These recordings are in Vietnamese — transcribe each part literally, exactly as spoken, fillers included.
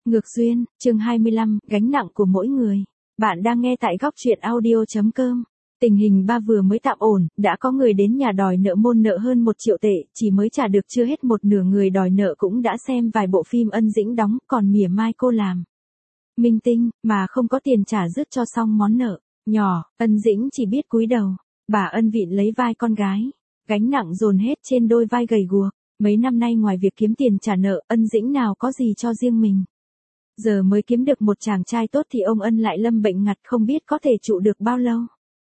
Ngược duyên, chương hai mươi lăm, gánh nặng của mỗi người. Bạn đang nghe tại góc truyện audio chấm com. Tình hình ba vừa mới tạm ổn, đã có người đến nhà đòi nợ môn nợ hơn một triệu tệ, chỉ mới trả được chưa hết một nửa người đòi nợ cũng đã xem vài bộ phim Ân Dĩnh đóng, còn mỉa mai cô làm minh tinh, mà không có tiền trả dứt cho xong món nợ. Nhỏ, Ân Dĩnh chỉ biết cúi đầu. Bà Ân vịn lấy vai con gái, gánh nặng dồn hết trên đôi vai gầy guộc. Mấy năm nay ngoài việc kiếm tiền trả nợ, Ân Dĩnh nào có gì cho riêng mình. Giờ mới kiếm được một chàng trai tốt thì ông Ân lại lâm bệnh ngặt không biết có thể trụ được bao lâu.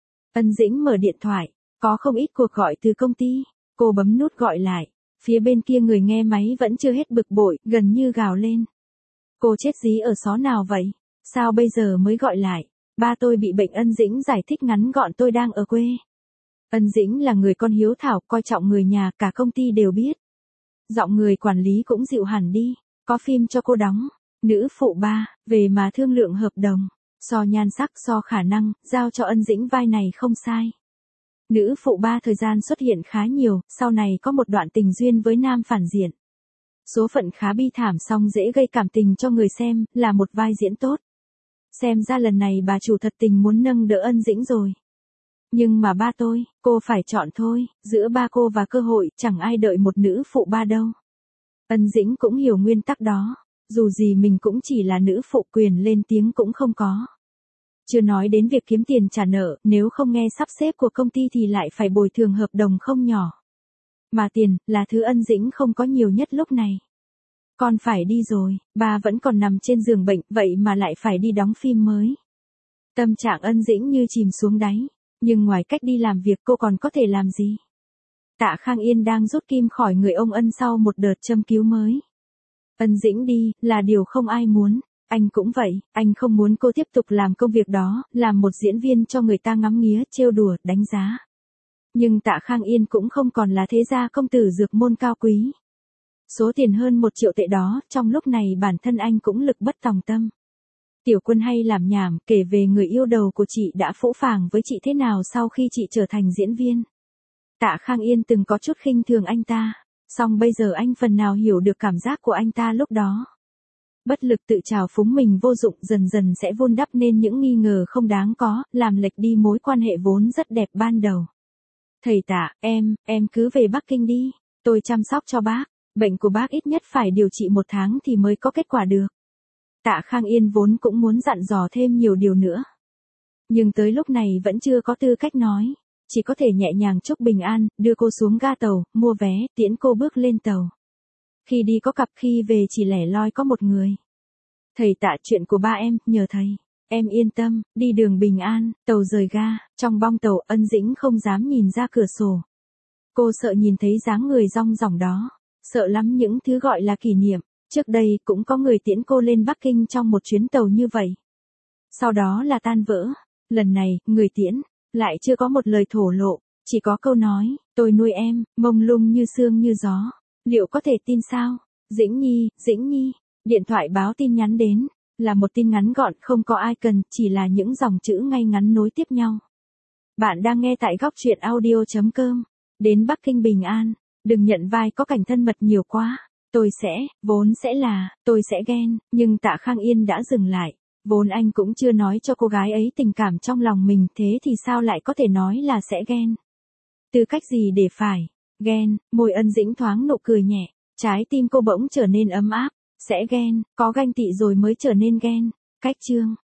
Ân Dĩnh mở điện thoại, có không ít cuộc gọi từ công ty, cô bấm nút gọi lại, phía bên kia người nghe máy vẫn chưa hết bực bội, gần như gào lên. Cô chết dí ở xó nào vậy? Sao bây giờ mới gọi lại? Ba tôi bị bệnh. Ân Dĩnh giải thích ngắn gọn, tôi đang ở quê. Ân Dĩnh là người con hiếu thảo, coi trọng người nhà, cả công ty đều biết. Giọng người quản lý cũng dịu hẳn đi, có phim cho cô đóng. Nữ phụ ba, về mà thương lượng hợp đồng. So nhan sắc so khả năng, giao cho Ân Dĩnh vai này không sai. Nữ phụ ba thời gian xuất hiện khá nhiều, sau này có một đoạn tình duyên với nam phản diện. Số phận khá bi thảm song dễ gây cảm tình cho người xem, là một vai diễn tốt. Xem ra lần này bà chủ thật tình muốn nâng đỡ Ân Dĩnh rồi. Nhưng mà ba tôi, cô phải chọn thôi, giữa ba cô và cơ hội, chẳng ai đợi một nữ phụ ba đâu. Ân Dĩnh cũng hiểu nguyên tắc đó. Dù gì mình cũng chỉ là nữ phụ, quyền lên tiếng cũng không có. Chưa nói đến việc kiếm tiền trả nợ, nếu không nghe sắp xếp của công ty thì lại phải bồi thường hợp đồng không nhỏ. Mà tiền, là thứ Ân Dĩnh không có nhiều nhất lúc này. Con phải đi rồi, ba vẫn còn nằm trên giường bệnh, vậy mà lại phải đi đóng phim mới. Tâm trạng Ân Dĩnh như chìm xuống đáy, nhưng ngoài cách đi làm việc cô còn có thể làm gì? Tạ Khang Yên đang rút kim khỏi người ông Ân sau một đợt châm cứu mới. Ân Dĩnh đi, là điều không ai muốn. Anh cũng vậy, anh không muốn cô tiếp tục làm công việc đó, làm một diễn viên cho người ta ngắm nghía, trêu đùa, đánh giá. Nhưng Tạ Khang Yên cũng không còn là thế gia công tử dược môn cao quý. Số tiền hơn một triệu tệ đó, trong lúc này bản thân anh cũng lực bất tòng tâm. Tiểu Quân hay làm nhảm, kể về người yêu đầu của chị đã phũ phàng với chị thế nào sau khi chị trở thành diễn viên. Tạ Khang Yên từng có chút khinh thường anh ta. Song bây giờ anh phần nào hiểu được cảm giác của anh ta lúc đó. Bất lực tự trào phúng mình vô dụng, dần dần sẽ vun đắp nên những nghi ngờ không đáng có, làm lệch đi mối quan hệ vốn rất đẹp ban đầu. Thầy Tạ, em, em cứ về Bắc Kinh đi, tôi chăm sóc cho bác, bệnh của bác ít nhất phải điều trị một tháng thì mới có kết quả được. Tạ Khang Yên vốn cũng muốn dặn dò thêm nhiều điều nữa. Nhưng tới lúc này vẫn chưa có tư cách nói. Chỉ có thể nhẹ nhàng chúc bình an, đưa cô xuống ga tàu, mua vé, tiễn cô bước lên tàu. Khi đi có cặp, khi về chỉ lẻ loi có một người. Thầy Tạ, chuyện của ba em, nhờ thầy. Em yên tâm, đi đường bình an. Tàu rời ga, trong bong tàu, Ân Dĩnh không dám nhìn ra cửa sổ. Cô sợ nhìn thấy dáng người rong ròng đó. Sợ lắm những thứ gọi là kỷ niệm. Trước đây cũng có người tiễn cô lên Bắc Kinh trong một chuyến tàu như vậy. Sau đó là tan vỡ. Lần này, người tiễn lại chưa có một lời thổ lộ, chỉ có câu nói, tôi nuôi em, mông lung như sương như gió. Liệu có thể tin sao? Dĩnh Nhi, Dĩnh Nhi. Điện thoại báo tin nhắn đến, là một tin ngắn gọn, không có ai cần, chỉ là những dòng chữ ngay ngắn nối tiếp nhau. Bạn đang nghe tại góc truyện audio chấm com. Đến Bắc Kinh bình an, đừng nhận vai có cảnh thân mật nhiều quá. Tôi sẽ, vốn sẽ là, tôi sẽ ghen, nhưng Tạ Khang Yên đã dừng lại. Vốn anh cũng chưa nói cho cô gái ấy tình cảm trong lòng mình, thế thì sao lại có thể nói là sẽ ghen? Tư cách gì để phải ghen? Môi Ân Dĩnh thoáng nụ cười nhẹ, trái tim cô bỗng trở nên ấm áp. Sẽ ghen, có ganh tị rồi mới trở nên ghen. Cách chương